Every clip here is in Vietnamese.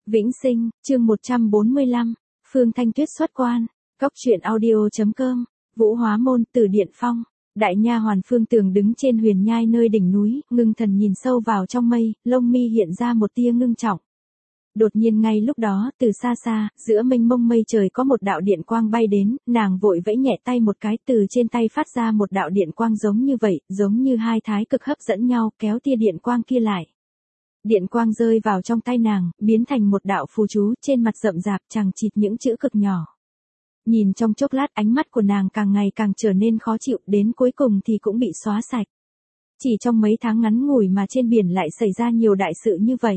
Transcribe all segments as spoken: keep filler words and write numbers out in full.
Vĩnh Sinh, chương một trăm bốn mươi lăm, Phương Thanh Tuyết xuất quan, Cốc truyện audio.com, Vũ Hóa Môn, Từ Điện Phong. Đại nha hoàn Phương Tường đứng trên huyền nhai nơi đỉnh núi, ngưng thần nhìn sâu vào trong mây, lông mi hiện ra một tia ngưng trọng. Đột nhiên ngay lúc đó, từ xa xa, giữa mênh mông mây trời có một đạo điện quang bay đến, nàng vội vẫy nhẹ tay một cái, từ trên tay phát ra một đạo điện quang giống như vậy, giống như hai thái cực hấp dẫn nhau, kéo tia điện quang kia lại. Điện quang rơi vào trong tay nàng, biến thành một đạo phù chú, trên mặt rậm rạp chằng chịt những chữ cực nhỏ. Nhìn trong chốc lát, ánh mắt của nàng càng ngày càng trở nên khó chịu, đến cuối cùng thì cũng bị xóa sạch. Chỉ trong mấy tháng ngắn ngủi mà trên biển lại xảy ra nhiều đại sự như vậy.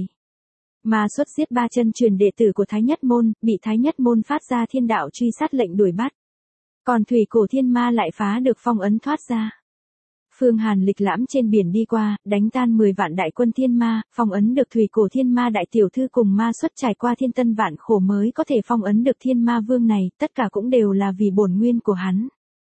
Ma xuất giết ba chân truyền đệ tử của Thái Nhất Môn, bị Thái Nhất Môn phát ra thiên đạo truy sát lệnh đuổi bắt. Còn thủy cổ thiên ma lại phá được phong ấn thoát ra. Phương Hàn lịch lãm trên biển đi qua, đánh tan mười vạn đại quân thiên ma, phong ấn được thủy cổ thiên ma đại tiểu thư cùng ma xuất trải qua thiên tân vạn khổ mới có thể phong ấn được thiên ma vương này, tất cả cũng đều là vì bổn nguyên của hắn.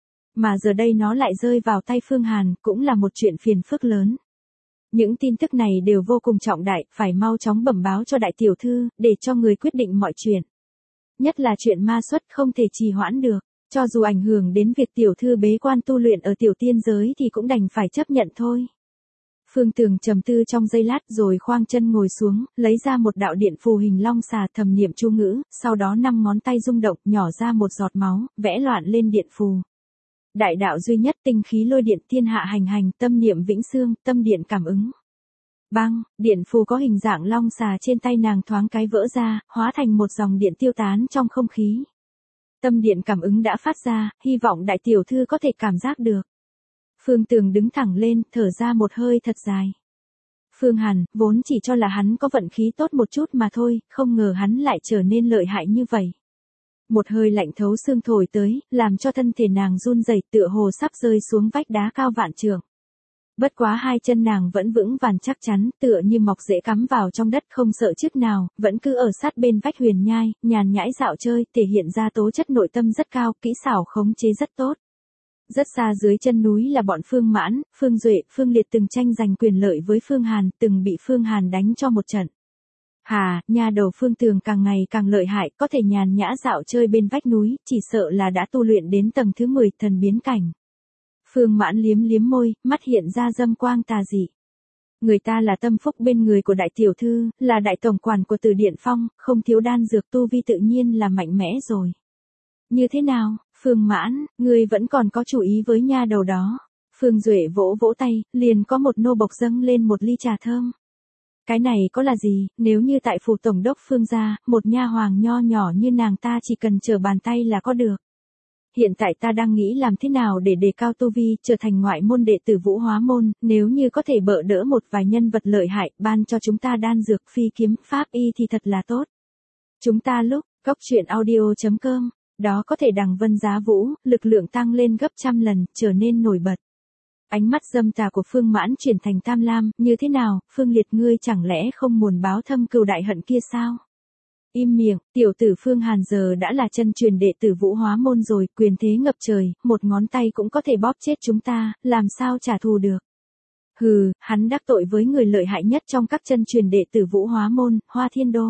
Mà giờ đây nó lại rơi vào tay Phương Hàn, cũng là một chuyện phiền phức lớn. Những tin tức này đều vô cùng trọng đại, phải mau chóng bẩm báo cho đại tiểu thư, để cho người quyết định mọi chuyện. Nhất là chuyện ma xuất không thể trì hoãn được. Cho dù ảnh hưởng đến việc tiểu thư bế quan tu luyện ở tiểu tiên giới thì cũng đành phải chấp nhận thôi. Phương Tường trầm tư trong giây lát rồi khoang chân ngồi xuống, lấy ra một đạo điện phù hình long xà, thầm niệm chú ngữ, sau đó năm ngón tay rung động, nhỏ ra một giọt máu, vẽ loạn lên điện phù. Đại đạo duy nhất, tinh khí lôi điện, thiên hạ hành hành, tâm niệm vĩnh xương, tâm điện cảm ứng. Bang, điện phù có hình dạng long xà trên tay nàng thoáng cái vỡ ra, hóa thành một dòng điện tiêu tán trong không khí. Tâm điện cảm ứng đã phát ra, hy vọng đại tiểu thư có thể cảm giác được. Phương Tường đứng thẳng lên, thở ra một hơi thật dài. Phương Hàn, vốn chỉ cho là hắn có vận khí tốt một chút mà thôi, không ngờ hắn lại trở nên lợi hại như vậy. Một hơi lạnh thấu xương thổi tới, làm cho thân thể nàng run rẩy, tựa hồ sắp rơi xuống vách đá cao vạn trượng. Bất quá hai chân nàng vẫn vững vàng chắc chắn, tựa như mọc rễ cắm vào trong đất không sợ chút nào, vẫn cứ ở sát bên vách huyền nhai, nhàn nhãi dạo chơi, thể hiện ra tố chất nội tâm rất cao, kỹ xảo khống chế rất tốt. Rất xa dưới chân núi là bọn Phương Mãn, Phương Duệ, Phương Liệt từng tranh giành quyền lợi với Phương Hàn, từng bị Phương Hàn đánh cho một trận. Hà, nhà đầu Phương Tường càng ngày càng lợi hại, có thể nhàn nhã dạo chơi bên vách núi, chỉ sợ là đã tu luyện đến tầng thứ mười, thần biến cảnh. Phương Mãn liếm liếm môi, mắt hiện ra dâm quang tà dị. Người ta là tâm phúc bên người của đại tiểu thư, là đại tổng quản của Từ Điện Phong, không thiếu đan dược, tu vi tự nhiên là mạnh mẽ rồi. Như thế nào, Phương Mãn, ngươi vẫn còn có chủ ý với nha đầu đó. Phương Duệ vỗ vỗ tay, liền có một nô bộc dâng lên một ly trà thơm. Cái này có là gì, nếu như tại phủ tổng đốc Phương gia, một nha hoàng nho nhỏ như nàng ta chỉ cần trở bàn tay là có được. Hiện tại ta đang nghĩ làm thế nào để đề cao tu vi, trở thành ngoại môn đệ tử Vũ Hóa Môn, nếu như có thể bợ đỡ một vài nhân vật lợi hại, ban cho chúng ta đan dược, phi kiếm, pháp y thì thật là tốt. Chúng ta lúc, Cốc truyện audio.com, đó có thể đằng vân giá vũ, lực lượng tăng lên gấp trăm lần, trở nên nổi bật. Ánh mắt dâm tà của Phương Mãn chuyển thành tham lam, như thế nào, Phương Liệt ngươi chẳng lẽ không muốn báo thâm cừu đại hận kia sao? Im miệng, tiểu tử Phương Hàn giờ đã là chân truyền đệ tử Vũ Hóa Môn rồi, quyền thế ngập trời, một ngón tay cũng có thể bóp chết chúng ta, làm sao trả thù được. Hừ, hắn đắc tội với người lợi hại nhất trong các chân truyền đệ tử Vũ Hóa Môn, Hoa Thiên Đô.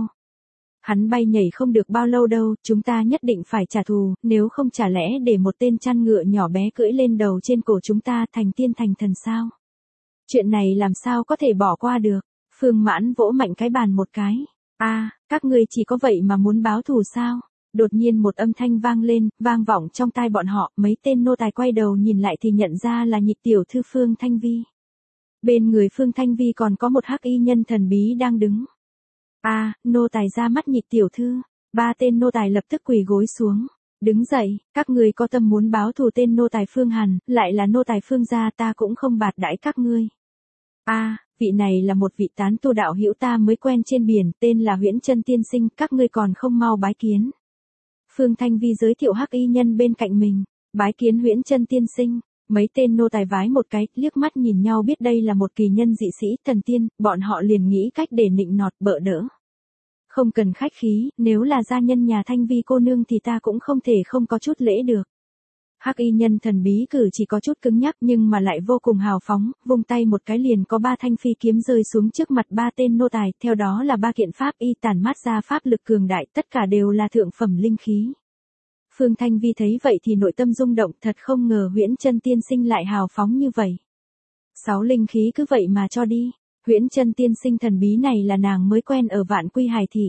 Hắn bay nhảy không được bao lâu đâu, chúng ta nhất định phải trả thù, nếu không chả lẽ để một tên chăn ngựa nhỏ bé cưỡi lên đầu trên cổ chúng ta thành tiên thành thần sao? Chuyện này làm sao có thể bỏ qua được? Phương Mãn vỗ mạnh cái bàn một cái. A, à, các ngươi chỉ có vậy mà muốn báo thù sao? Đột nhiên một âm thanh vang lên, vang vọng trong tai bọn họ, mấy tên nô tài quay đầu nhìn lại thì nhận ra là nhị tiểu thư Phương Thanh Vi. Bên người Phương Thanh Vi còn có một hắc y nhân thần bí đang đứng. A, à, nô tài ra mắt nhị tiểu thư, ba tên nô tài lập tức quỳ gối xuống. Đứng dậy, các ngươi có tâm muốn báo thù tên nô tài Phương Hàn, lại là nô tài Phương gia, ta cũng không bạt đãi các ngươi. A, à, vị này là một vị tán tu đạo hữu ta mới quen trên biển, tên là Huyễn Chân tiên sinh, các ngươi còn không mau bái kiến. Phương Thanh Vi giới thiệu hắc y nhân bên cạnh mình, bái kiến Huyễn Chân tiên sinh. Mấy tên nô tài vái một cái, liếc mắt nhìn nhau biết đây là một kỳ nhân dị sĩ, thần tiên, bọn họ liền nghĩ cách để nịnh nọt bợ đỡ. Không cần khách khí, nếu là gia nhân nhà Thanh Vi cô nương thì ta cũng không thể không có chút lễ được. Hắc y nhân thần bí cử chỉ có chút cứng nhắc nhưng mà lại vô cùng hào phóng, vung tay một cái liền có ba thanh phi kiếm rơi xuống trước mặt ba tên nô tài, theo đó là ba kiện pháp y tản mát ra pháp lực cường đại, tất cả đều là thượng phẩm linh khí. Phương Thanh Vi thấy vậy thì nội tâm rung động, thật không ngờ Huyễn Chân tiên sinh lại hào phóng như vậy. Sáu linh khí cứ vậy mà cho đi. Huyễn Chân tiên sinh thần bí này là nàng mới quen ở Vạn Quy Hải thị.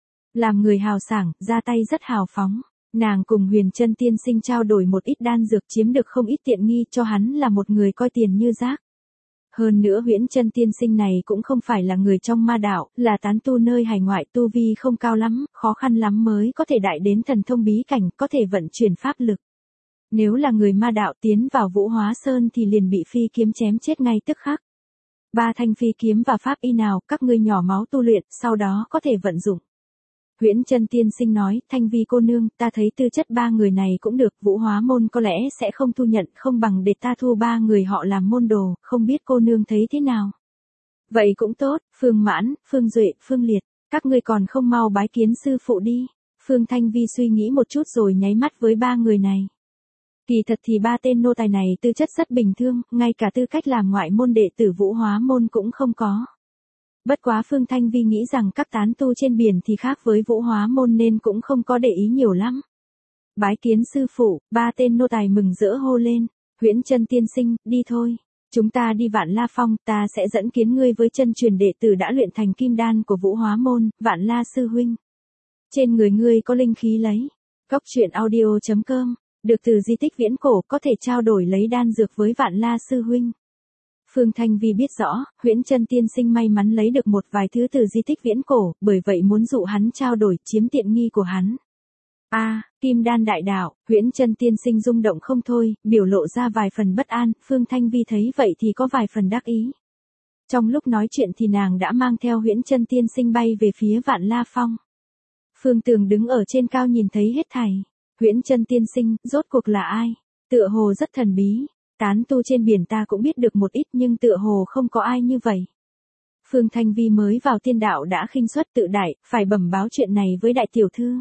Làm người hào sảng, ra tay rất hào phóng. Nàng cùng Huyền Chân tiên sinh trao đổi một ít đan dược, chiếm được không ít tiện nghi, cho hắn là một người coi tiền như rác. Hơn nữa Huyễn Chân tiên sinh này cũng không phải là người trong ma đạo, là tán tu nơi hải ngoại, tu vi không cao lắm, khó khăn lắm mới có thể đại đến thần thông bí cảnh, có thể vận chuyển pháp lực. Nếu là người ma đạo tiến vào Vũ Hóa Sơn thì liền bị phi kiếm chém chết ngay tức khắc. Ba thanh phi kiếm và pháp y nào, các ngươi nhỏ máu tu luyện, sau đó có thể vận dụng. Huyễn Chân tiên sinh nói, Thanh Vi cô nương, ta thấy tư chất ba người này cũng được, Vũ Hóa môn có lẽ sẽ không thu nhận, không bằng để ta thu ba người họ làm môn đồ, không biết cô nương thấy thế nào. Vậy cũng tốt, Phương Mãn, Phương Duệ, Phương Liệt, các ngươi còn không mau bái kiến sư phụ đi. Phương Thanh Vi suy nghĩ một chút rồi nháy mắt với ba người này. Kỳ thật thì ba tên nô tài này tư chất rất bình thường, ngay cả tư cách làm ngoại môn đệ tử Vũ Hóa môn cũng không có. Bất quá Phương Thanh Vi nghĩ rằng các tán tu trên biển thì khác với Vũ Hóa môn nên cũng không có để ý nhiều lắm. Bái kiến sư phụ, ba tên nô tài mừng rỡ hô lên, Huyễn Chân tiên sinh, đi thôi. Chúng ta đi Vạn La Phong, ta sẽ dẫn kiến ngươi với chân truyền đệ tử đã luyện thành kim đan của Vũ Hóa môn, Vạn La sư huynh. Trên người ngươi có linh khí lấy. Góc truyện audio chấm com, được từ di tích viễn cổ, có thể trao đổi lấy đan dược với Vạn La sư huynh. Phương Thanh Vi biết rõ, Huyễn Chân tiên sinh may mắn lấy được một vài thứ từ di tích viễn cổ, bởi vậy muốn dụ hắn trao đổi, chiếm tiện nghi của hắn. A, à, kim đan đại đạo, Huyễn Chân tiên sinh rung động không thôi, biểu lộ ra vài phần bất an, Phương Thanh Vi thấy vậy thì có vài phần đắc ý. Trong lúc nói chuyện thì nàng đã mang theo Huyễn Chân tiên sinh bay về phía Vạn La Phong. Phương Tường đứng ở trên cao nhìn thấy hết thảy. Huyễn Chân tiên sinh, rốt cuộc là ai? Tựa hồ rất thần bí. Tán tu trên biển ta cũng biết được một ít nhưng tựa hồ không có ai như vậy. Phương Thanh Vi mới vào tiên đạo đã khinh suất tự đại, phải bẩm báo chuyện này với đại tiểu thư.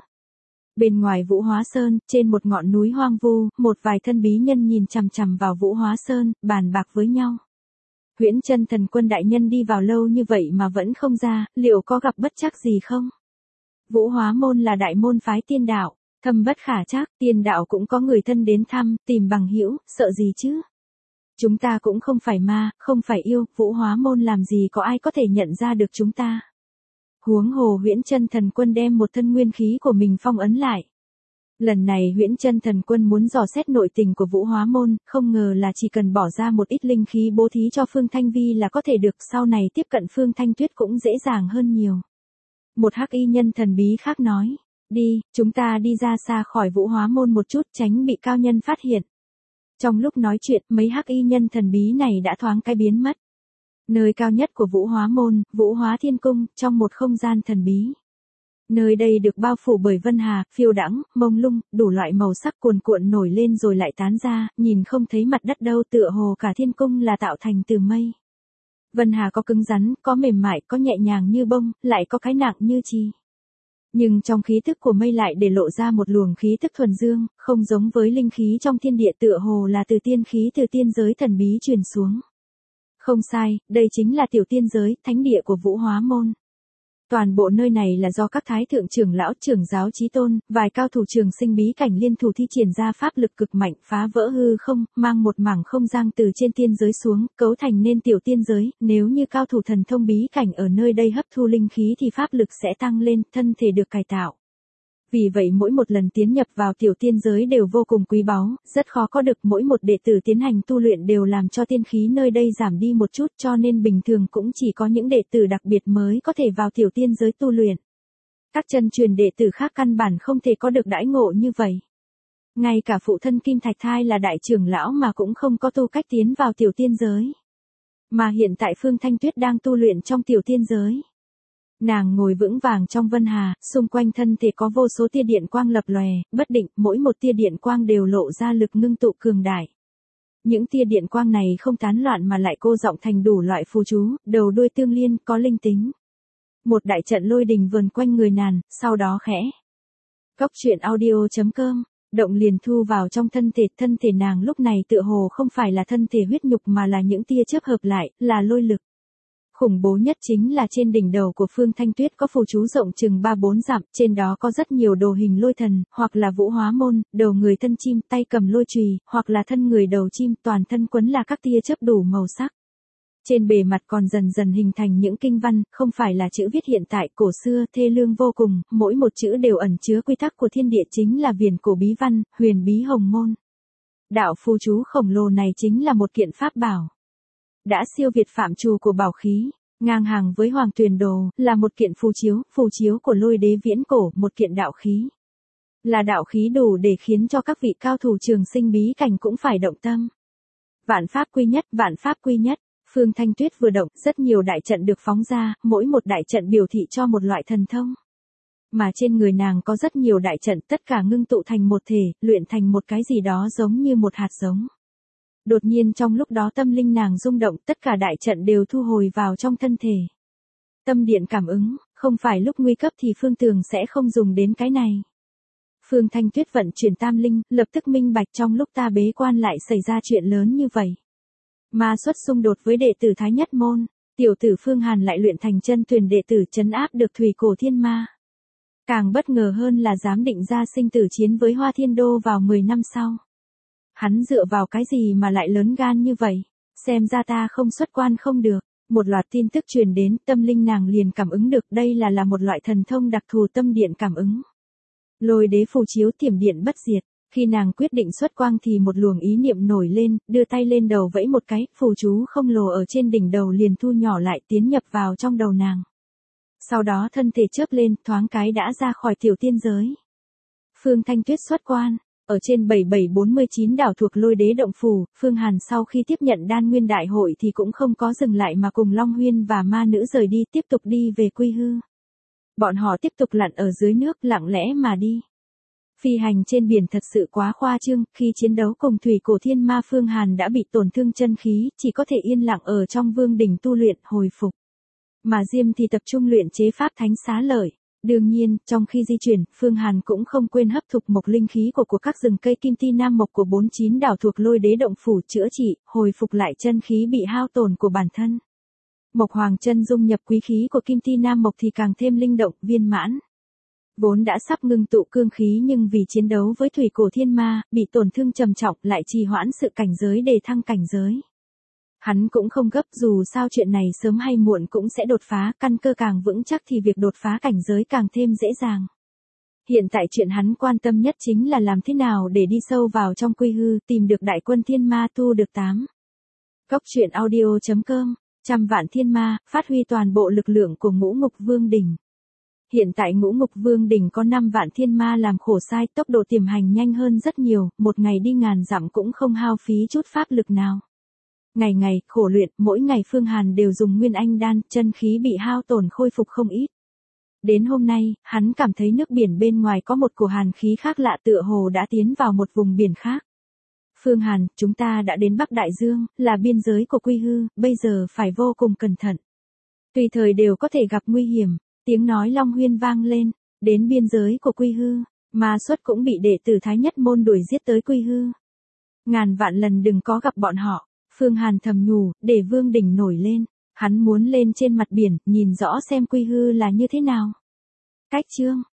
Bên ngoài Vũ Hóa Sơn, trên một ngọn núi hoang vu, một vài thân bí nhân nhìn chằm chằm vào Vũ Hóa Sơn, bàn bạc với nhau. Huyễn Chân thần quân đại nhân đi vào lâu như vậy mà vẫn không ra, liệu có gặp bất trắc gì không? Vũ Hóa môn là đại môn phái tiên đạo, thâm bất khả trắc, tiên đạo cũng có người thân đến thăm, tìm bằng hữu, sợ gì chứ? Chúng ta cũng không phải ma, không phải yêu, Vũ Hóa môn làm gì có ai có thể nhận ra được chúng ta. Huống hồ Huyễn Chân thần quân đem một thân nguyên khí của mình phong ấn lại. Lần này Huyễn Chân thần quân muốn dò xét nội tình của Vũ Hóa môn, không ngờ là chỉ cần bỏ ra một ít linh khí bố thí cho Phương Thanh Vi là có thể được, sau này tiếp cận Phương Thanh Tuyết cũng dễ dàng hơn nhiều. Một hắc y nhân thần bí khác nói, đi, chúng ta đi ra xa khỏi Vũ Hóa môn một chút, tránh bị cao nhân phát hiện. Trong lúc nói chuyện, mấy hắc y nhân thần bí này đã thoáng cái biến mất. Nơi cao nhất của Vũ Hóa môn, Vũ Hóa Thiên Cung, trong một không gian thần bí. Nơi đây được bao phủ bởi vân hà, phiêu đãng, mông lung, đủ loại màu sắc cuồn cuộn nổi lên rồi lại tán ra, nhìn không thấy mặt đất đâu, tựa hồ cả thiên cung là tạo thành từ mây. Vân hà có cứng rắn, có mềm mại, có nhẹ nhàng như bông, lại có cái nặng như chì. Nhưng trong khí thức của mây lại để lộ ra một luồng khí thức thuần dương, không giống với linh khí trong thiên địa, tựa hồ là từ tiên khí từ tiên giới thần bí truyền xuống. Không sai, đây chính là tiểu tiên giới, thánh địa của Vũ Hóa môn. Toàn bộ nơi này là do các thái thượng trưởng lão, trưởng giáo chí tôn, vài cao thủ trường sinh bí cảnh liên thủ thi triển ra pháp lực cực mạnh, phá vỡ hư không, mang một mảng không gian từ trên tiên giới xuống, cấu thành nên tiểu tiên giới. Nếu như cao thủ thần thông bí cảnh ở nơi đây hấp thu linh khí thì pháp lực sẽ tăng lên, thân thể được cải tạo. Vì vậy mỗi một lần tiến nhập vào tiểu tiên giới đều vô cùng quý báu, rất khó có được, mỗi một đệ tử tiến hành tu luyện đều làm cho tiên khí nơi đây giảm đi một chút, cho nên bình thường cũng chỉ có những đệ tử đặc biệt mới có thể vào tiểu tiên giới tu luyện. Các chân truyền đệ tử khác căn bản không thể có được đãi ngộ như vậy. Ngay cả phụ thân Kim Thạch Thai là đại trưởng lão mà cũng không có tư cách tiến vào tiểu tiên giới. Mà hiện tại Phương Thanh Tuyết đang tu luyện trong tiểu tiên giới. Nàng ngồi vững vàng trong vân hà, xung quanh thân thể có vô số tia điện quang lập lòe, bất định, mỗi một tia điện quang đều lộ ra lực ngưng tụ cường đại. Những tia điện quang này không tán loạn mà lại cô giọng thành đủ loại phù chú, đầu đuôi tương liên, có linh tính. Một đại trận lôi đình vờn quanh người nàng, sau đó khẽ. Góc truyện audio chấm com động liền thu vào trong thân thể, thân thể nàng lúc này tựa hồ không phải là thân thể huyết nhục mà là những tia chớp hợp lại, là lôi lực. Khủng bố nhất chính là trên đỉnh đầu của Phương Thanh Tuyết có phù chú rộng chừng ba bốn dặm, trên đó có rất nhiều đồ hình lôi thần, hoặc là vũ hóa môn, đầu người thân chim, tay cầm lôi chùy, hoặc là thân người đầu chim, toàn thân quấn là các tia chớp đủ màu sắc. Trên bề mặt còn dần dần hình thành những kinh văn, không phải là chữ viết hiện tại, cổ xưa, thê lương vô cùng, mỗi một chữ đều ẩn chứa quy tắc của thiên địa, chính là viền cổ bí văn, huyền bí hồng môn. Đạo phù chú khổng lồ này chính là một kiện pháp bảo. Đã siêu việt phạm trù của bảo khí, ngang hàng với Hoàng Tuyền Đồ, là một kiện phù chiếu, phù chiếu của Lôi Đế viễn cổ, một kiện đạo khí. Là đạo khí đủ để khiến cho các vị cao thủ trường sinh bí cảnh cũng phải động tâm. Vạn pháp quy nhất, vạn pháp quy nhất. Phương Thanh Tuyết vừa động, rất nhiều đại trận được phóng ra, mỗi một đại trận biểu thị cho một loại thần thông. Mà trên người nàng có rất nhiều đại trận, tất cả ngưng tụ thành một thể, luyện thành một cái gì đó giống như một hạt giống. Đột nhiên trong lúc đó tâm linh nàng rung động, tất cả đại trận đều thu hồi vào trong thân thể. Tâm điện cảm ứng, không phải lúc nguy cấp thì Phương Tường sẽ không dùng đến cái này. Phương Thanh Tuyết vận chuyển tam linh, lập tức minh bạch trong lúc ta bế quan lại xảy ra chuyện lớn như vậy. Ma xuất xung đột với đệ tử Thái Nhất Môn, tiểu tử Phương Hàn lại luyện thành chân truyền đệ tử trấn áp được Thủy Cổ Thiên Ma. Càng bất ngờ hơn là dám định ra sinh tử chiến với Hoa Thiên Đô vào mười năm sau. Hắn dựa vào cái gì mà lại lớn gan như vậy? Xem ra ta không xuất quan không được. Một loạt tin tức truyền đến, tâm linh nàng liền cảm ứng được, đây là là một loại thần thông đặc thù tâm điện cảm ứng. Lôi đế phù chiếu tiềm điện bất diệt. Khi nàng quyết định xuất quang thì một luồng ý niệm nổi lên, đưa tay lên đầu vẫy một cái, phù chú không lồ ở trên đỉnh đầu liền thu nhỏ lại tiến nhập vào trong đầu nàng. Sau đó thân thể chớp lên, thoáng cái đã ra khỏi tiểu tiên giới. Phương Thanh Tuyết xuất quan, ở trên bảy bảy bốn mươi chín đảo thuộc Lôi Đế động phủ, Phương Hàn sau khi tiếp nhận Đan Nguyên đại hội thì cũng không có dừng lại mà cùng Long Huyên và ma nữ rời đi, tiếp tục đi về Quy Hư. Bọn họ tiếp tục lặn ở dưới nước, lặng lẽ mà đi. Phi hành trên biển thật sự quá khoa trương, khi chiến đấu cùng Thủy Cổ Thiên Ma Phương Hàn đã bị tổn thương chân khí, chỉ có thể yên lặng ở trong vương đỉnh tu luyện, hồi phục. Mà Diêm thì tập trung luyện chế pháp thánh xá lợi. Đương nhiên, trong khi di chuyển, Phương Hàn cũng không quên hấp thụ mộc linh khí của của các rừng cây kim ti nam mộc của bốn mươi chín đảo thuộc Lôi Đế động phủ, chữa trị, hồi phục lại chân khí bị hao tổn của bản thân. Mộc Hoàng chân dung nhập quý khí của kim ti nam mộc thì càng thêm linh động, viên mãn. Vốn đã sắp ngưng tụ cương khí nhưng vì chiến đấu với Thủy Cổ Thiên Ma, bị tổn thương trầm trọng, lại trì hoãn sự cảnh giới để thăng cảnh giới. Hắn cũng không gấp, dù sao chuyện này sớm hay muộn cũng sẽ đột phá, căn cơ càng vững chắc thì việc đột phá cảnh giới càng thêm dễ dàng. Hiện tại chuyện hắn quan tâm nhất chính là làm thế nào để đi sâu vào trong Quy Hư, tìm được đại quân thiên ma, tu được tám. Cốc truyện audio chấm com, trăm vạn thiên ma, phát huy toàn bộ lực lượng của Ngũ Ngục Vương đỉnh. Hiện tại Ngũ Ngục Vương đỉnh có năm vạn thiên ma làm khổ sai, tốc độ tiềm hành nhanh hơn rất nhiều, một ngày đi ngàn dặm cũng không hao phí chút pháp lực nào. Ngày ngày, khổ luyện, mỗi ngày Phương Hàn đều dùng Nguyên Anh đan, chân khí bị hao tổn khôi phục không ít. Đến hôm nay, hắn cảm thấy nước biển bên ngoài có một cổ hàn khí khác lạ, tựa hồ đã tiến vào một vùng biển khác. Phương Hàn, chúng ta đã đến Bắc Đại Dương, là biên giới của Quy Hư, bây giờ phải vô cùng cẩn thận. Tùy thời đều có thể gặp nguy hiểm, tiếng nói Long Huyên vang lên, đến biên giới của Quy Hư, Ma Xuất cũng bị đệ tử Thái Nhất Môn đuổi giết tới Quy Hư. Ngàn vạn lần đừng có gặp bọn họ. Phương Hàn thầm nhủ, để vương đỉnh nổi lên, hắn muốn lên trên mặt biển, nhìn rõ xem Quy Hư là như thế nào. Cách chương